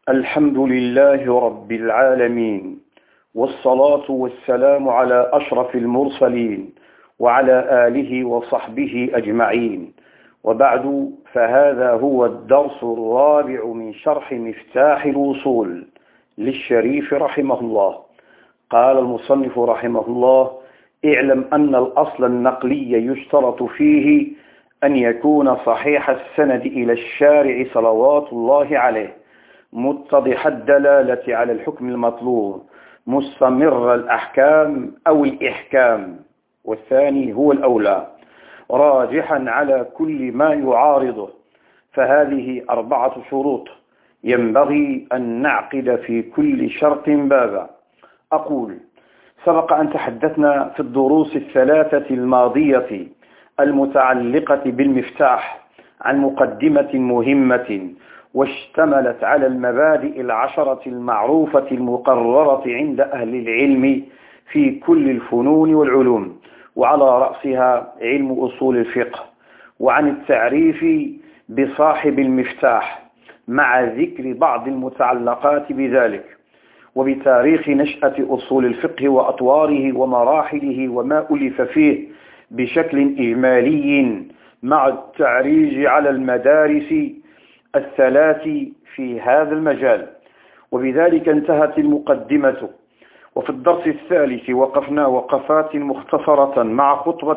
الحمد لله رب العالمين، والصلاة والسلام على أشرف المرسلين وعلى آله وصحبه أجمعين، وبعد، فهذا هو الدرس الرابع من شرح مفتاح الوصول للشريف رحمه الله. قال المصنف رحمه الله: اعلم أن الأصل النقلي يشترط فيه أن يكون صحيح السند إلى الشارع صلوات الله عليه، متضح الدلالة على الحكم المطلوب، مستمر الأحكام أو الإحكام، والثاني هو الأولى، راجحا على كل ما يعارضه. فهذه 4 شروط ينبغي أن نعقد في كل شرط بابا. أقول: سبق أن تحدثنا في الدروس الثلاثة الماضية المتعلقة بالمفتاح عن مقدمة مهمة، واشتملت على المبادئ 10 المعروفة المقررة عند أهل العلم في كل الفنون والعلوم، وعلى رأسها علم أصول الفقه، وعن التعريف بصاحب المفتاح مع ذكر بعض المتعلقات بذلك، وبتاريخ نشأة أصول الفقه وأطواره ومراحله وما ألف فيه بشكل إجمالي، مع التعريج على المدارس الثلاث في هذا المجال. وبذلك انتهت المقدمة. وفي الدرس الثالث وقفنا وقفات مختصرة مع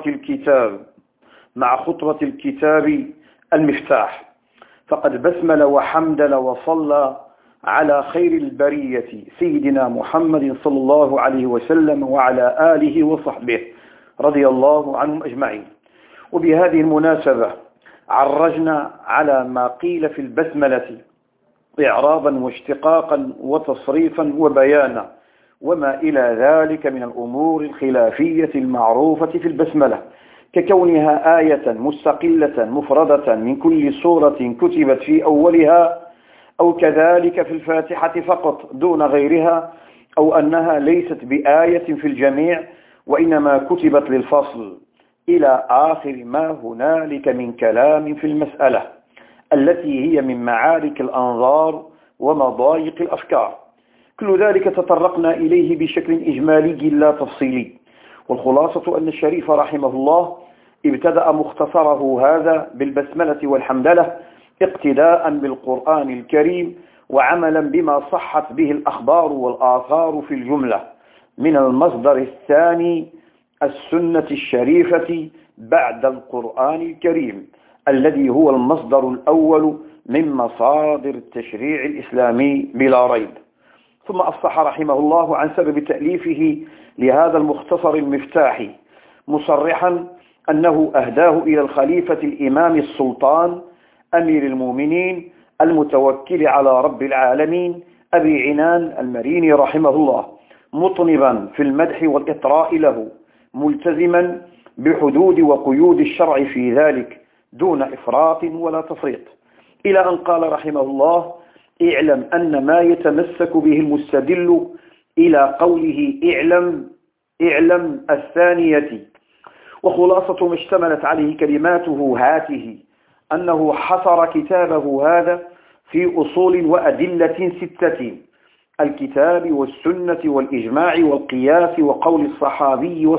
خطبة الكتاب المفتاح، فقد بسمل وحمدل وصلى على خير البرية سيدنا محمد صلى الله عليه وسلم وعلى آله وصحبه رضي الله عنهم أجمعين. وبهذه المناسبة عرجنا على ما قيل في البسملة إعرابا واشتقاقا وتصريفا وبيانا وما إلى ذلك من الأمور الخلافية المعروفة في البسملة، ككونها آية مستقلة مفردة من كل سورة كتبت في أولها، أو كذلك في الفاتحة فقط دون غيرها، أو أنها ليست بآية في الجميع وإنما كتبت للفصل، إلى آخر ما هنالك من كلام في المسألة التي هي من معارك الأنظار ومضايق الأفكار. كل ذلك تطرقنا إليه بشكل إجمالي لا تفصيلي، والخلاصة أن الشريف رحمه الله ابتدأ مختصره هذا بالبسملة والحمدلة اقتداء بالقرآن الكريم، وعملا بما صحت به الأخبار والآثار في الجملة من المصدر الثاني السنة الشريفة بعد القرآن الكريم، الذي هو المصدر الأول من مصادر التشريع الإسلامي بلا ريب. ثم أفصح رحمه الله عن سبب تأليفه لهذا المختصر المفتاحي، مصرحا أنه أهداه إلى الخليفة الإمام السلطان أمير المؤمنين المتوكل على رب العالمين أبي عنان المريني رحمه الله، مطنبا في المدح والإطراء له، ملتزما بحدود وقيود الشرع في ذلك دون إفراط ولا تفريط، إلى أن قال رحمه الله: اعلم أن ما يتمسك به المستدل إلى قوله اعلم الثانية، وخلاصة ما اشتملت عليه كلماته هاته أنه حصر كتابه هذا في أصول وأدلة 6: الكتاب والسنة والإجماع والقياس وقول الصحابي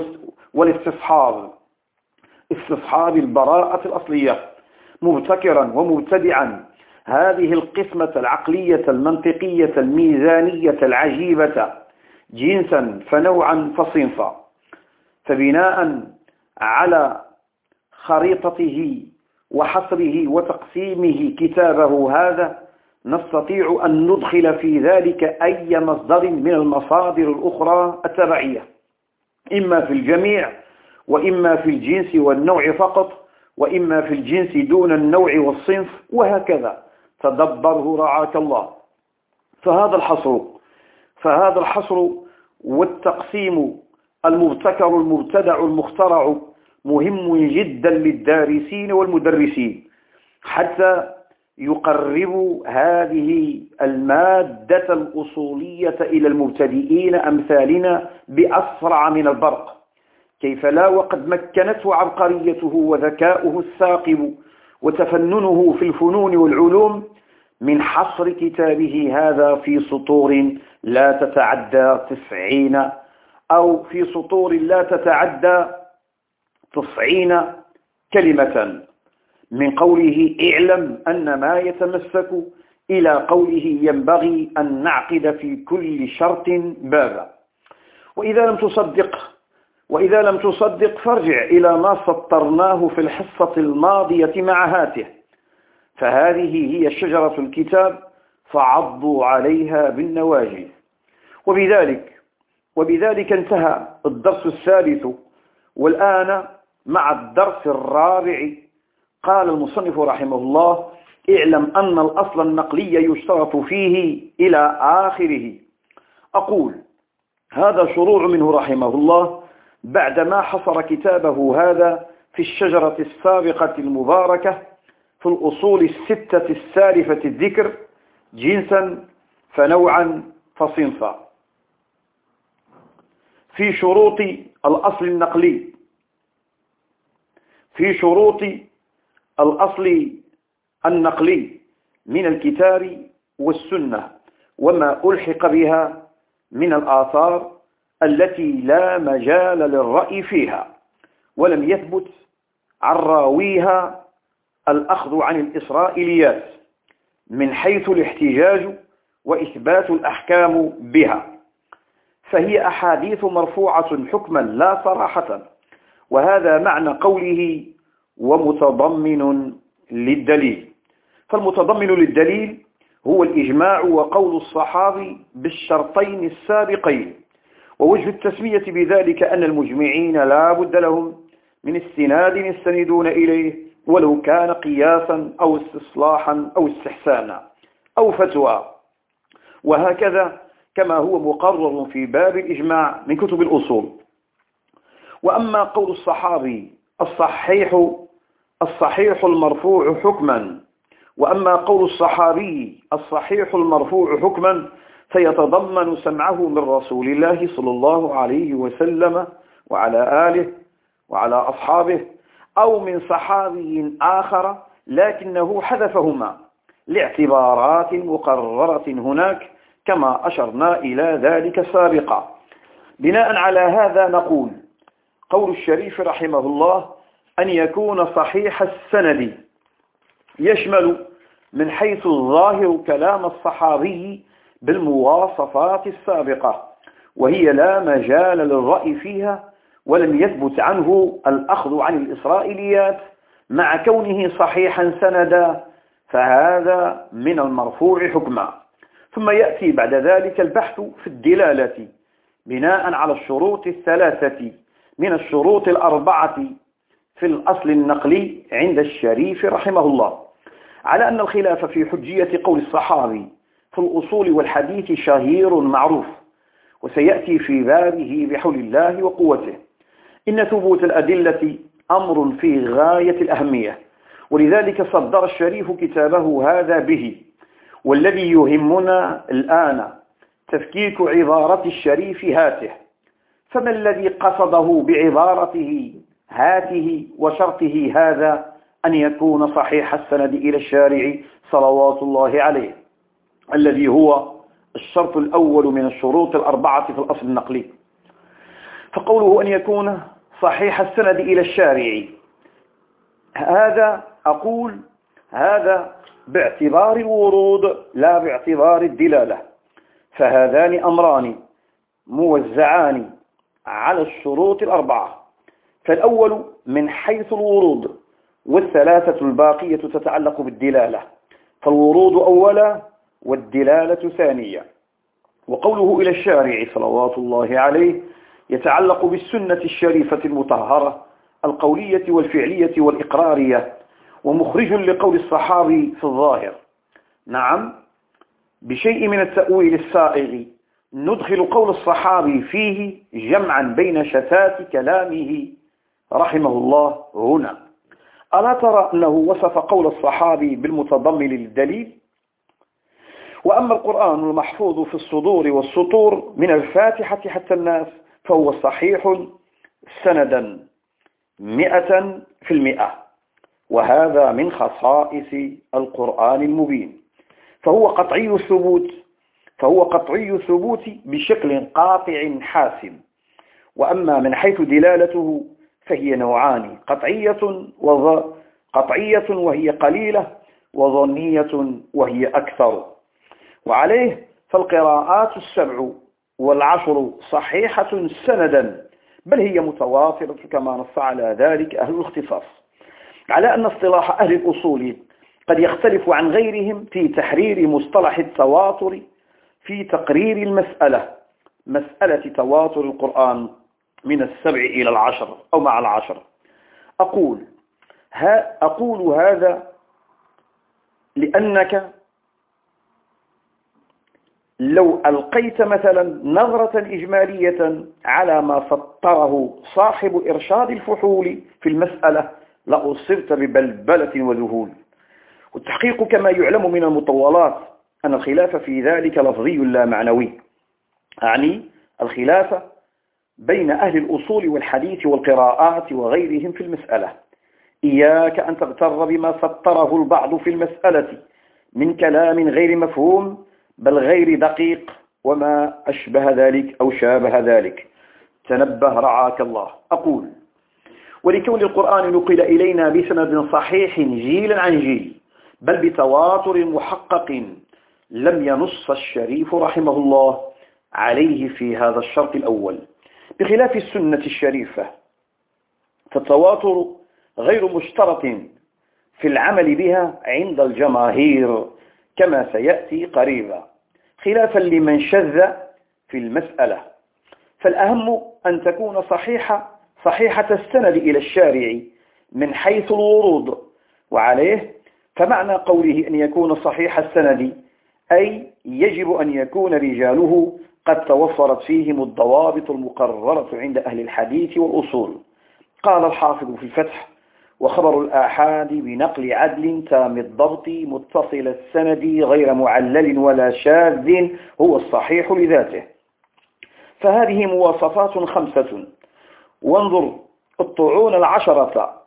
استصحاب البراءة الأصلية، مبتكرا ومبتدعا هذه القسمة العقلية المنطقية الميزانية العجيبة جنسا فنوعا فصنفا. فبناء على خريطته وحصره وتقسيمه كتابه هذا، نستطيع أن ندخل في ذلك أي مصدر من المصادر الأخرى التبعية، إما في الجميع، وإما في الجنس والنوع فقط، وإما في الجنس دون النوع والصنف، وهكذا. تدبره رعاك الله. فهذا الحصر والتقسيم المبتكر المبتدع المخترع مهم جدا للدارسين والمدرسين، حتى يقربوا هذه المادة الأصولية إلى المبتدئين أمثالنا بأسرع من البرق. كيف لا وقد مكنته عبقريته وذكاؤه الثاقب وتفننه في الفنون والعلوم من حصر كتابه هذا في سطور لا تتعدى 90 أو في سطور لا تتعدى 90 كلمة، من قوله اعلم أن ما يتمسك إلى قوله ينبغي أن نعقد في كل شرط بابا. وإذا لم تصدق فارجع إلى ما سطرناه في الحصة الماضية مع هاته، فهذه هي شجرة الكتاب فعضوا عليها بالنواجذ. وبذلك انتهى الدرس الثالث، والآن مع الدرس الرابع. قال المصنف رحمه الله: اعلم أن الأصل النقلي يشترط فيه إلى آخره. أقول هذا شروع منه رحمه الله بعدما حصر كتابه هذا في الشجرة السابقة المباركة في الأصول الستة السالفة الذكر جنسا فنوعا فصنفا. في شروط الأصل النقلي من الكتاب والسنة وما ألحق بها من الآثار التي لا مجال للرأي فيها، ولم يثبت عن راويها الأخذ عن الإسرائيليات من حيث الاحتجاج وإثبات الأحكام بها، فهي أحاديث مرفوعة حكما لا صراحة، وهذا معنى قوله ومتضمن للدليل. فالمتضمن للدليل هو الإجماع وقول الصحابي بالشرطين السابقين، ووجه التسمية بذلك أن المجمعين لا بد لهم من استناد يستندون إليه، ولو كان قياسا أو استصلاحا أو استحسانا أو فتوى، وهكذا كما هو مقرر في باب الإجماع من كتب الأصول. وأما قول الصحابي الصحيح المرفوع حكما، فيتضمن سمعه من رسول الله صلى الله عليه وسلم وعلى آله وعلى أصحابه، أو من صحابي آخر لكنه حذفهما لاعتبارات مقررة هناك كما أشرنا إلى ذلك سابقا. بناء على هذا نقول قول الشريف رحمه الله أن يكون صحيح السند يشمل من حيث الظاهر كلام الصحابي بالمواصفات السابقة، وهي لا مجال للرأي فيها، ولم يثبت عنه الأخذ عن الإسرائيليات مع كونه صحيحا سندا، فهذا من المرفوع حكما. ثم يأتي بعد ذلك البحث في الدلالة بناء على الشروط الثلاثة من الشروط الأربعة في الأصل النقلي عند الشريف رحمه الله، على أن الخلاف في حجية قول الصحابي في الأصول والحديث شهير معروف، وسيأتي في بابه بحول الله وقوته. إن ثبوت الأدلة أمر في غاية الأهمية، ولذلك صدر الشريف كتابه هذا به. والذي يهمنا الآن تفكيك عبارة الشريف هاته. فما الذي قصده بعبارته هاته وشرطه هذا أن يكون صحيح السند إلى الشارع صلوات الله عليه، الذي هو الشرط الأول من الشروط الأربعة في الأصل النقلي؟ فقوله أن يكون صحيح السند إلى الشارع، هذا باعتبار الورود لا باعتبار الدلالة، فهذان أمران موزعان على الشروط الأربعة. فالأول من حيث الورود، والثلاثة الباقية تتعلق بالدلالة، فالورود أولا والدلالة ثانية. وقوله إلى الشارع صلوات الله عليه يتعلق بالسنة الشريفة المطهرة القولية والفعلية والإقرارية، ومخرج لقول الصحابي في الظاهر. نعم، بشيء من التأويل السائغ ندخل قول الصحابي فيه جمعا بين شتات كلامه رحمه الله هنا. ألا ترى أنه وصف قول الصحابي بالمتضمن للدليل؟ وأما القرآن المحفوظ في الصدور والسطور من الفاتحة حتى الناس فهو صحيح سندا 100%، وهذا من خصائص القرآن المبين. فهو قطعي الثبوت بشكل قاطع حاسم. وأما من حيث دلالته فهي نوعان: قطعية وهي قليلة، وظنية وهي أكثر. وعليه فالقراءات 7 و10 صحيحة سندا، بل هي متواترة كما نص على ذلك أهل الاختصاص، على أن اصطلاح أهل الأصول قد يختلف عن غيرهم في تحرير مصطلح التواتر في تقرير مسألة تواتر القرآن من 7 إلى 10 أو مع 10. أقول هذا لأنك لو ألقيت مثلا نظرة إجمالية على ما سطره صاحب إرشاد الفحول في المسألة لأصبت ببلبلة وذهول. والتحقيق كما يعلم من المطولات أن الخلاف في ذلك لفظي لا معنوي، أعني الخلاف بين أهل الأصول والحديث والقراءات وغيرهم في المسألة. إياك أن تغتر بما سطره البعض في المسألة من كلام غير مفهوم بل غير دقيق وما أشبه ذلك أو شابه ذلك. تنبه رعاك الله. أقول: ولكون القرآن نقل إلينا بسند صحيح جيلا عن جيل بل بتواتر محقق لم ينص الشريف رحمه الله عليه في هذا الشرط الأول، بخلاف السنة الشريفة، فالتواتر غير مشترط في العمل بها عند الجماهير كما سيأتي قريبا، خلافا لمن شذ في المسألة. فالأهم أن تكون صحيحة السند إلى الشارع من حيث الورود. وعليه فمعنى قوله أن يكون صحيح السند أي يجب أن يكون رجاله قد توفرت فيهم الضوابط المقررة عند أهل الحديث والأصول. قال الحافظ في الفتح: وخبر الآحاد بنقل عدل تام الضبط متصل السند غير معلل ولا شاذ هو الصحيح لذاته. فهذه مواصفات 5. وانظر الطعون 10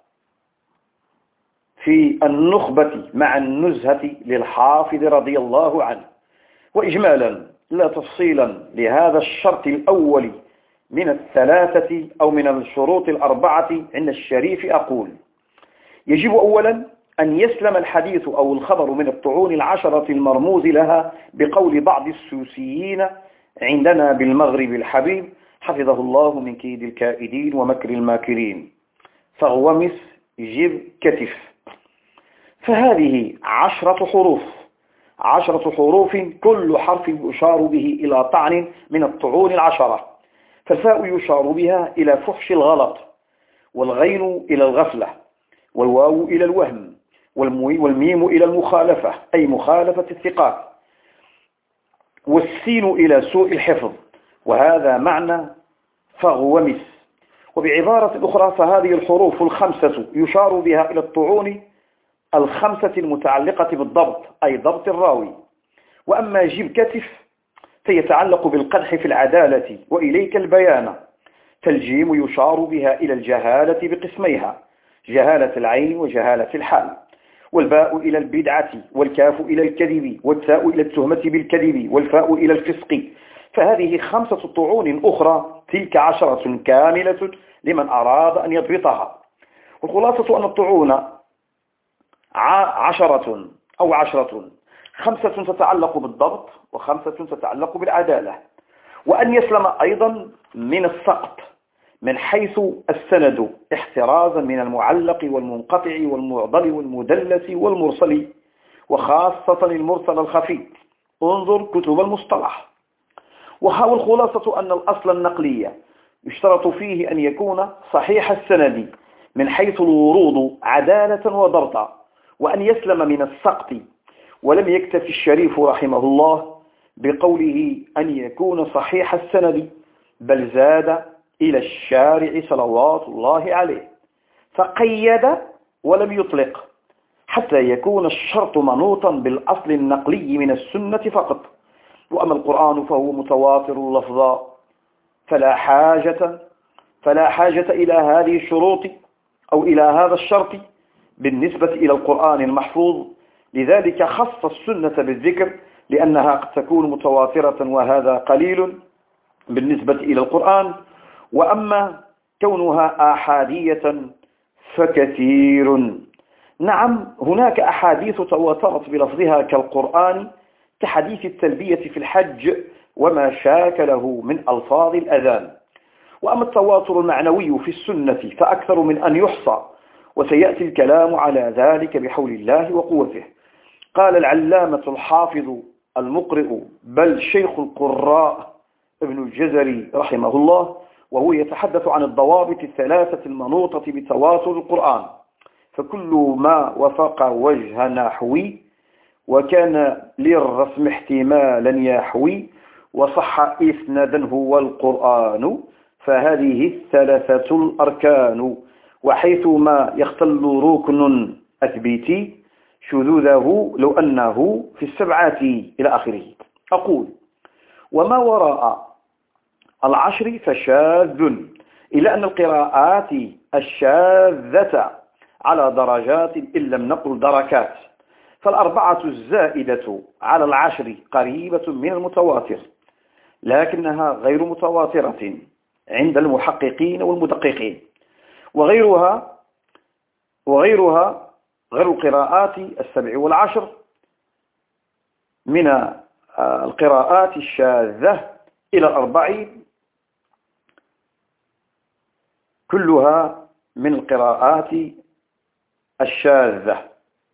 في النخبة مع النزهة للحافظ رضي الله عنه. وإجمالا لا تفصيلا لهذا الشرط الأول من 3 أو من الشروط 4 عند الشريف، أقول: يجب أولا أن يسلم الحديث أو الخبر من الطعون 10 المرموز لها بقول بعض السوسيين عندنا بالمغرب الحبيب حفظه الله من كيد الكائدين ومكر الماكرين: فاغومس، جب، كتف. فهذه 10 حروف كل حرف يشار به إلى طعن من الطعون 10. فالفاء يشار بها إلى فحش الغلط، والغين إلى الغفلة، والواو إلى الوهم، والميم إلى المخالفة أي مخالفة الثقات، والسين إلى سوء الحفظ، وهذا معنى فاغومس. وبعبارة أخرى فهذه الحروف 5 يشار بها إلى الطعون 5 المتعلقة بالضبط أي ضبط الراوي. وأما جيب كتف فيتعلق بالقدح في العدالة وإليك البيان. فالجيم يشار بها إلى الجهالة بقسميها: جهالة العين وجهالة الحال. والباء إلى البدعة، والكاف إلى الكذب، والتاء إلى التهمة بالكذب، والفاء إلى الفسق. فهذه 5 طعون أخرى، تلك 10 كاملة لمن أراد أن يضبطها. والخلاصة أن الطعون 10 أو 10، 5 تتعلق بالضبط و5 تتعلق بالعدالة. وأن يسلم أيضا من السقط من حيث السند احترازا من المعلق والمنقطع والمعضل والمدلس والمرسل، وخاصة المرسل الخفي. انظر كتب المصطلح. وهو الخلاصة أن الأصل النقلية يشترط فيه أن يكون صحيح السند من حيث الورود عدالة وضبطا، وأن يسلم من السقط. ولم يكتف الشريف رحمه الله بقوله أن يكون صحيح السند، بل زاد إلى الشارع صلوات الله عليه فقيد ولم يطلق حتى يكون الشرط منوطا بالأصل النقلي من السنة فقط. وأما القرآن فهو متواتر لفظا فلا حاجة إلى هذه الشروط أو إلى هذا الشرط بالنسبة إلى القرآن المحفوظ، لذلك خص السنة بالذكر لأنها قد تكون متواترة وهذا قليل بالنسبة إلى القرآن، وأما كونها آحادية فكثير. نعم، هناك أحاديث تواترت بلفظها كالقرآن، كحديث التلبية في الحج وما شاكله من ألفاظ الأذان. وأما التواتر المعنوي في السنة فأكثر من أن يحصى، وسيأتي الكلام على ذلك بحول الله وقوته. قال العلامة الحافظ المقرئ بل شيخ القراء ابن الجزري رحمه الله، وهو يتحدث عن الضوابط الثلاثة المنوطة بتواتر القرآن: فكل ما وفق وجه نحوي وكان للرسم احتمالا يحوي وصح إسنادا هو القرآن، فهذه الثلاثة الأركان، وحيثما يختل ركن أثبتي شذوذه لو أنه في السبعة إلى آخره. أقول: وما وراء العشر فشاذ، إلا أن القراءات الشاذة على درجات إن لم نقل دركات، فالأربعة الزائدة على العشر قريبة من المتواتر، لكنها غير متواترة عند المحققين والمدققين، وغيرها غير القراءات السبع والعشر من القراءات الشاذة إلى 40 كلها من القراءات الشاذة،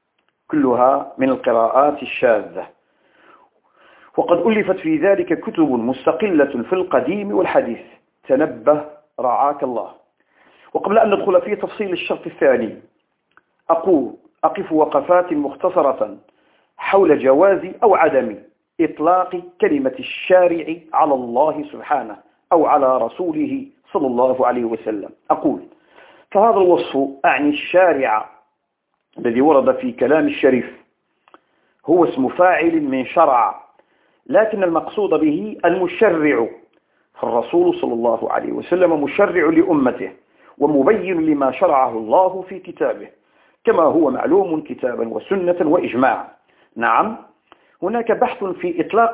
وقد ألفت في ذلك كتب مستقلة في القديم والحديث، تنبه رعاك الله. وقبل أن ندخل في تفصيل الشرط الثاني أقف وقفات مختصرة حول جواز أو عدم إطلاق كلمة الشارع على الله سبحانه أو على رسوله صلى الله عليه وسلم. أقول: فهذا الوصف أعني الشارع الذي ورد في كلام الشريف هو اسم فاعل من شرع، لكن المقصود به المشرع، فالرسول صلى الله عليه وسلم مشرع لأمته ومبين لما شرعه الله في كتابه، كما هو معلوم كتابا وسنة وإجماع. نعم، هناك بحث في إطلاق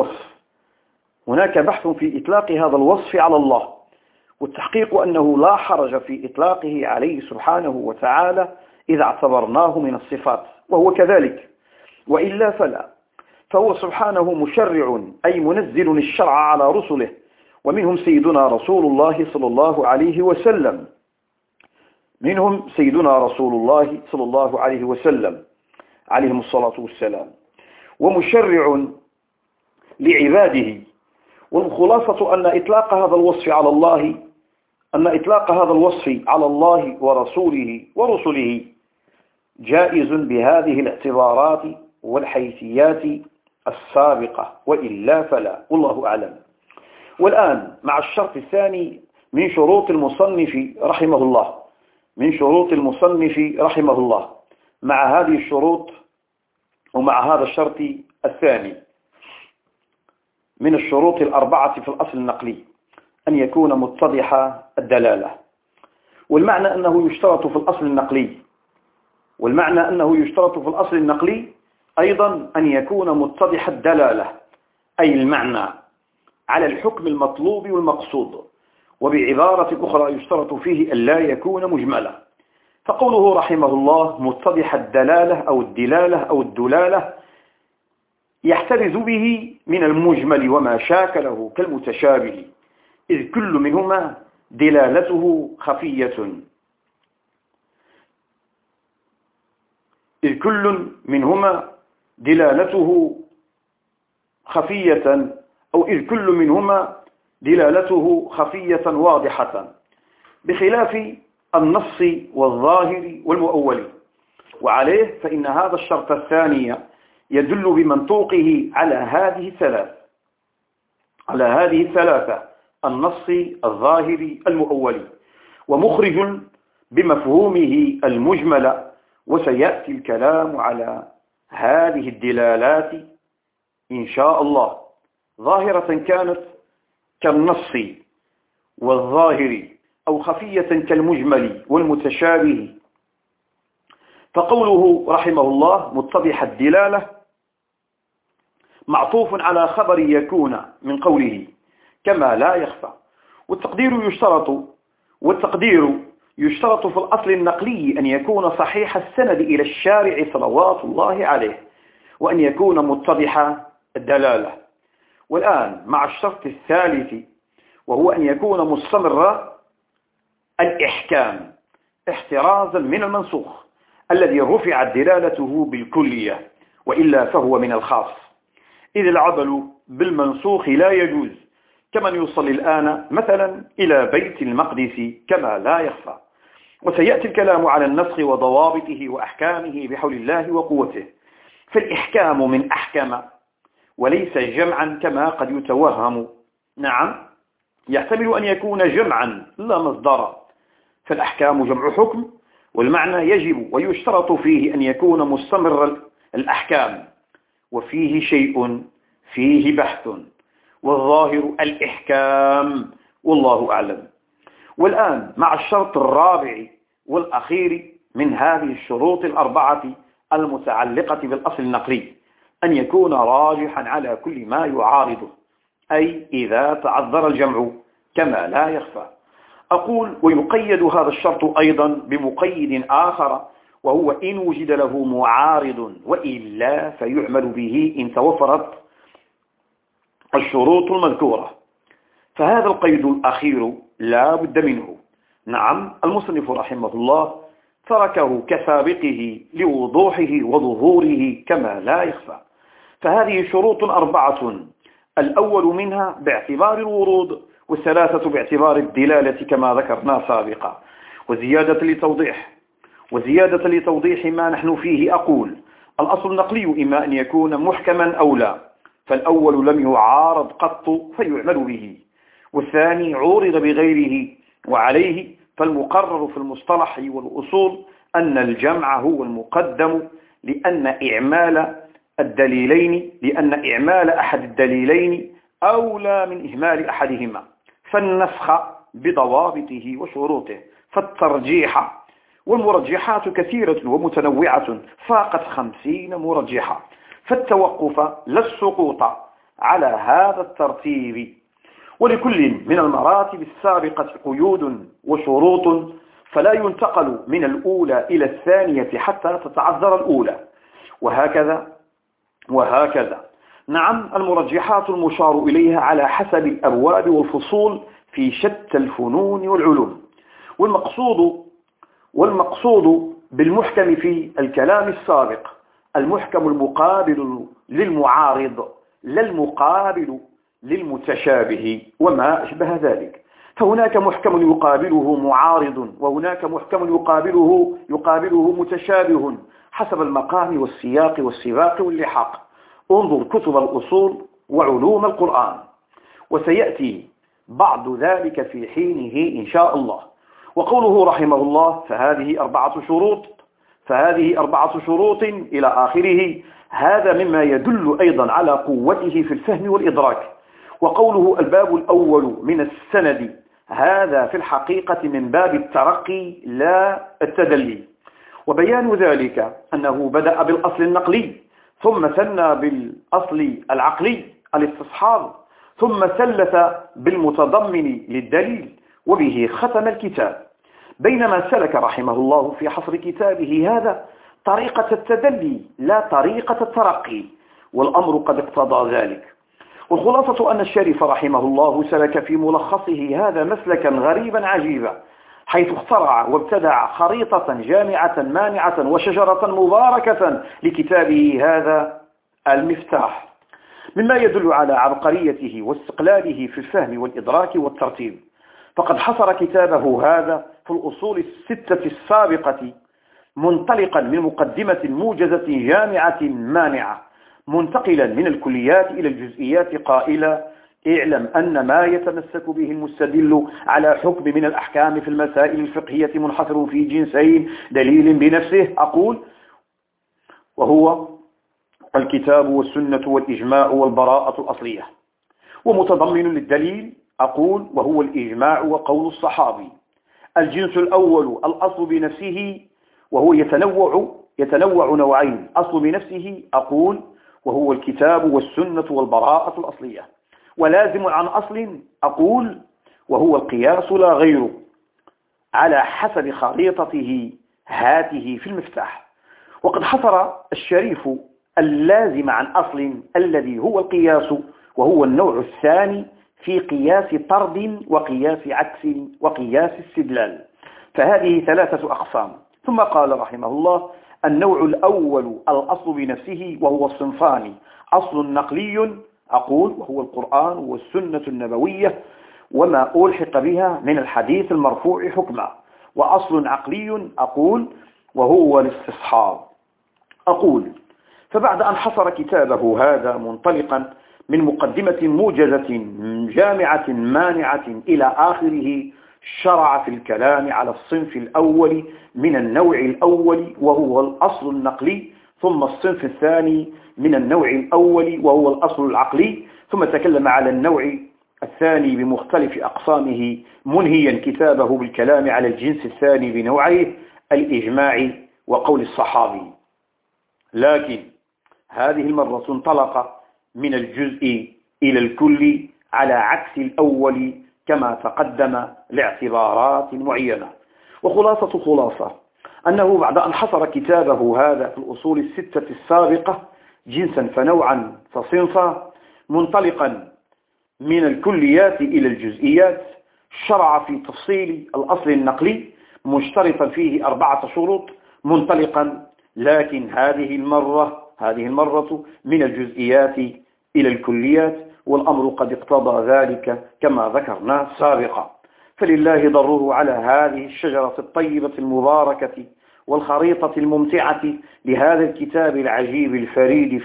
هذا الوصف على الله، والتحقيق أنه لا حرج في إطلاقه عليه سبحانه وتعالى إذا اعتبرناه من الصفات، وهو كذلك، وإلا فلا، فهو سبحانه مشرع أي منزل الشرع على رسله، ومنهم سيدنا رسول الله صلى الله عليه وسلم عليهم الصلاة والسلام، ومشرع لعباده. والخلاصة أن إطلاق هذا الوصف على الله ورسله جائز بهذه الاعتبارات والحيثيات السابقة، وإلا فلا، والله أعلم. والآن مع الشرط الثاني من شروط المصنف رحمه الله، مع هذه الشروط ومع هذا الشرط الثاني من الشروط الأربعة في الأصل النقلي أن يكون متضح الدلالة، والمعنى أنه يشترط في الأصل النقلي أيضا أن يكون متضح الدلالة، أي المعنى على الحكم المطلوب والمقصود، وبعبارة أخرى يشترط فيه أن لا يكون مجملا. فقوله رحمه الله متضح الدلالة أو الدلالة أو الدلالة يحترز به من المجمل وما شاكله كالمتشابه، إذ كل منهما دلالته خفية واضحة، بخلاف النص والظاهر والمؤول. وعليه فإن هذا الشرط الثاني يدل بمنطوقه على هذه الثلاثة: النص، الظاهر، المؤول، ومخرج بمفهومه المجمل. وسيأتي الكلام على هذه الدلالات إن شاء الله، ظاهرة كانت كالنص والظاهر، أو خفية كالمجمل والمتشابه. فقوله رحمه الله متضح الدلالة معطوف على خبر يكون من قوله كما لا يخفى، والتقدير يشترط في الأصل النقلي أن يكون صحيح السند إلى الشارع صلوات الله عليه، وأن يكون متضح الدلالة. والآن مع الشرط الثالث، وهو أن يكون مستمر الإحكام احترازا من المنسوخ الذي رفعت دلالته بالكلية، وإلا فهو من الخاص، إذ العمل بالمنسوخ لا يجوز، كمن يصلي الآن مثلا إلى بيت المقدس كما لا يخفى. وسيأتي الكلام على النسخ وضوابطه وأحكامه بحول الله وقوته. فالإحكام من أحكم وليس جمعا كما قد يتوهم. نعم، يحتمل أن يكون جمعا لا مصدرا، فالأحكام جمع حكم، والمعنى يجب ويشترط فيه أن يكون مستمر الأحكام، وفيه شيء فيه بحث، والظاهر الإحكام، والله أعلم. والآن مع الشرط الرابع والأخير من هذه الشروط الأربعة المتعلقة بالأصل النقلي، أن يكون راجحا على كل ما يعارضه، أي إذا تعذر الجمع كما لا يخفى. أقول ويقيد هذا الشرط أيضا بمقيد آخر، وهو إن وجد له معارض، وإلا فيعمل به إن توفرت الشروط المذكورة. فهذا القيد الأخير لا بد منه. نعم، المصنف رحمه الله تركه كسابقه لوضوحه وظهوره كما لا يخفى. فهذه شروط أربعة، الأول منها باعتبار الورود، والثلاثة باعتبار الدلالة كما ذكرنا سابقا. وزيادة لتوضيح ما نحن فيه أقول: الأصل النقلي إما أن يكون محكما أو لا، فالأول لم يعارض قط فيعمل به، والثاني عورض بغيره وعليه، فالمقرر في المصطلح والأصول أن الجمع هو المقدم، لأن إعمال أحد الدليلين أولى من إهمال أحدهما، فالنسخ بضوابطه وشروطه، فالترجيح، والمرجحات كثيرة ومتنوعة فاقت 50 مرجحة، فالتوقف لا السقوط على هذا الترتيب. ولكل من المراتب السابقة قيود وشروط، فلا ينتقل من الأولى إلى الثانية حتى تتعذر الأولى، وهكذا. نعم، المرجحات المشار إليها على حسب الأبواب والفصول في شتى الفنون والعلوم. والمقصود بالمحكم في الكلام السابق المحكم المقابل للمعارض، لا المقابل للمتشابه وما أشبه ذلك. فهناك محكم يقابله معارض، وهناك محكم يقابله متشابه حسب المقام والسياق والسباق واللحاق. انظر كتب الأصول وعلوم القرآن، وسيأتي بعض ذلك في حينه إن شاء الله. وقوله رحمه الله فهذه أربعة شروط إلى آخره، هذا مما يدل أيضا على قوته في الفهم والإدراك. وقوله الباب الأول من السند، هذا في الحقيقة من باب الترقي لا التدلي. وبيان ذلك أنه بدأ بالأصل النقلي، ثم ثنى بالأصل العقلي الاستصحاب، ثم ثلث بالمتضمن للدليل، وبه ختم الكتاب. بينما سلك رحمه الله في حصر كتابه هذا طريقة التدلي لا طريقة الترقي، والأمر قد اقتضى ذلك. والخلاصة أن الشريف رحمه الله سلك في ملخصه هذا مسلكا غريبا عجيبا، حيث اخترع وابتدع خريطة جامعة مانعة وشجرة مباركة لكتابه هذا المفتاح، مما يدل على عبقريته واستقلاله في الفهم والإدراك والترتيب. فقد حصر كتابه هذا في الأصول الستة السابقة، منطلقا من مقدمة موجزة جامعة مانعة، منتقلا من الكليات إلى الجزئيات، قائلا: اعلم أن ما يتمسك به المستدل على حكم من الأحكام في المسائل الفقهية منحصر في جنسين: دليل بنفسه، أقول، وهو الكتاب والسنة والإجماع والبراءة الأصلية، ومتضمن للدليل، أقول، وهو الإجماع وقول الصحابي. الجنس الأول الأصل بنفسه، وهو يتنوع نوعين: أصل بنفسه أقول وهو الكتاب والسنة والبراءة الأصلية، ولازم عن أصل أقول وهو القياس لا غيره، على حسب خريطته هاته في المفتاح. وقد حصر الشريف اللازم عن أصل الذي هو القياس، وهو النوع الثاني في قياس طرد وقياس عكس وقياس استدلال، فهذه ثلاثة أقسام. ثم قال رحمه الله: النوع الأول الأصل بنفسه، وهو الصنفان: أصل نقلي أقول وهو القرآن والسنة النبوية وما ألحق بها من الحديث المرفوع حكما، وأصل عقلي أقول وهو الاستصحاب أقول. فبعد أن حصر كتابه هذا منطلقا من مقدمة موجزة جامعة مانعة إلى آخره، شرع في الكلام على الصنف الأول من النوع الأول وهو الأصل النقلي، ثم الصنف الثاني من النوع الأول وهو الأصل العقلي، ثم تكلم على النوع الثاني بمختلف أقسامه، منهيا كتابه بالكلام على الجنس الثاني بنوعيه: الإجماع وقول الصحابي. لكن هذه المرة انطلق من الجزء إلى الكل على عكس الأول كما تقدم لاعتبارات معينة. وخلاصة أنه بعد أن حصر كتابه هذا في الأصول الستة السابقة جنسا فنوعا فصنفا، منطلقا من الكليات إلى الجزئيات، شرع في تفصيل الأصل النقلي مشترطا فيه 4 شروط منطلقا، لكن هذه المرة من الجزئيات إلى الكليات، والأمر قد اقتضى ذلك كما ذكرنا سابقا. فلله ضره على هذه الشجرة الطيبة المباركة والخريطة الممتعة لهذا الكتاب العجيب الفريد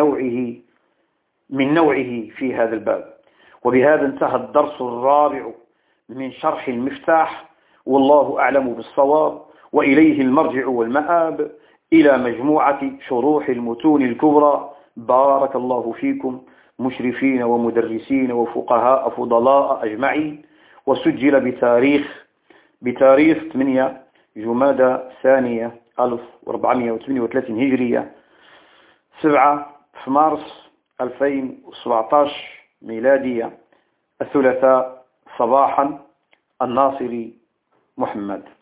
من نوعه في هذا الباب. وبهذا انتهى الدرس الرابع من شرح المفتاح، والله أعلم بالصواب، وإليه المرجع والمآب، إلى مجموعة شروح المتون الكبرى. بارك الله فيكم مشرفين ومدرسين وفقهاء فضلاء أجمعين. وسجل بتاريخ 8 جمادى ثانية 1438 هجرية، 7 مارس 2017 ميلادية، الثلاثاء صباحا، الناصري محمد.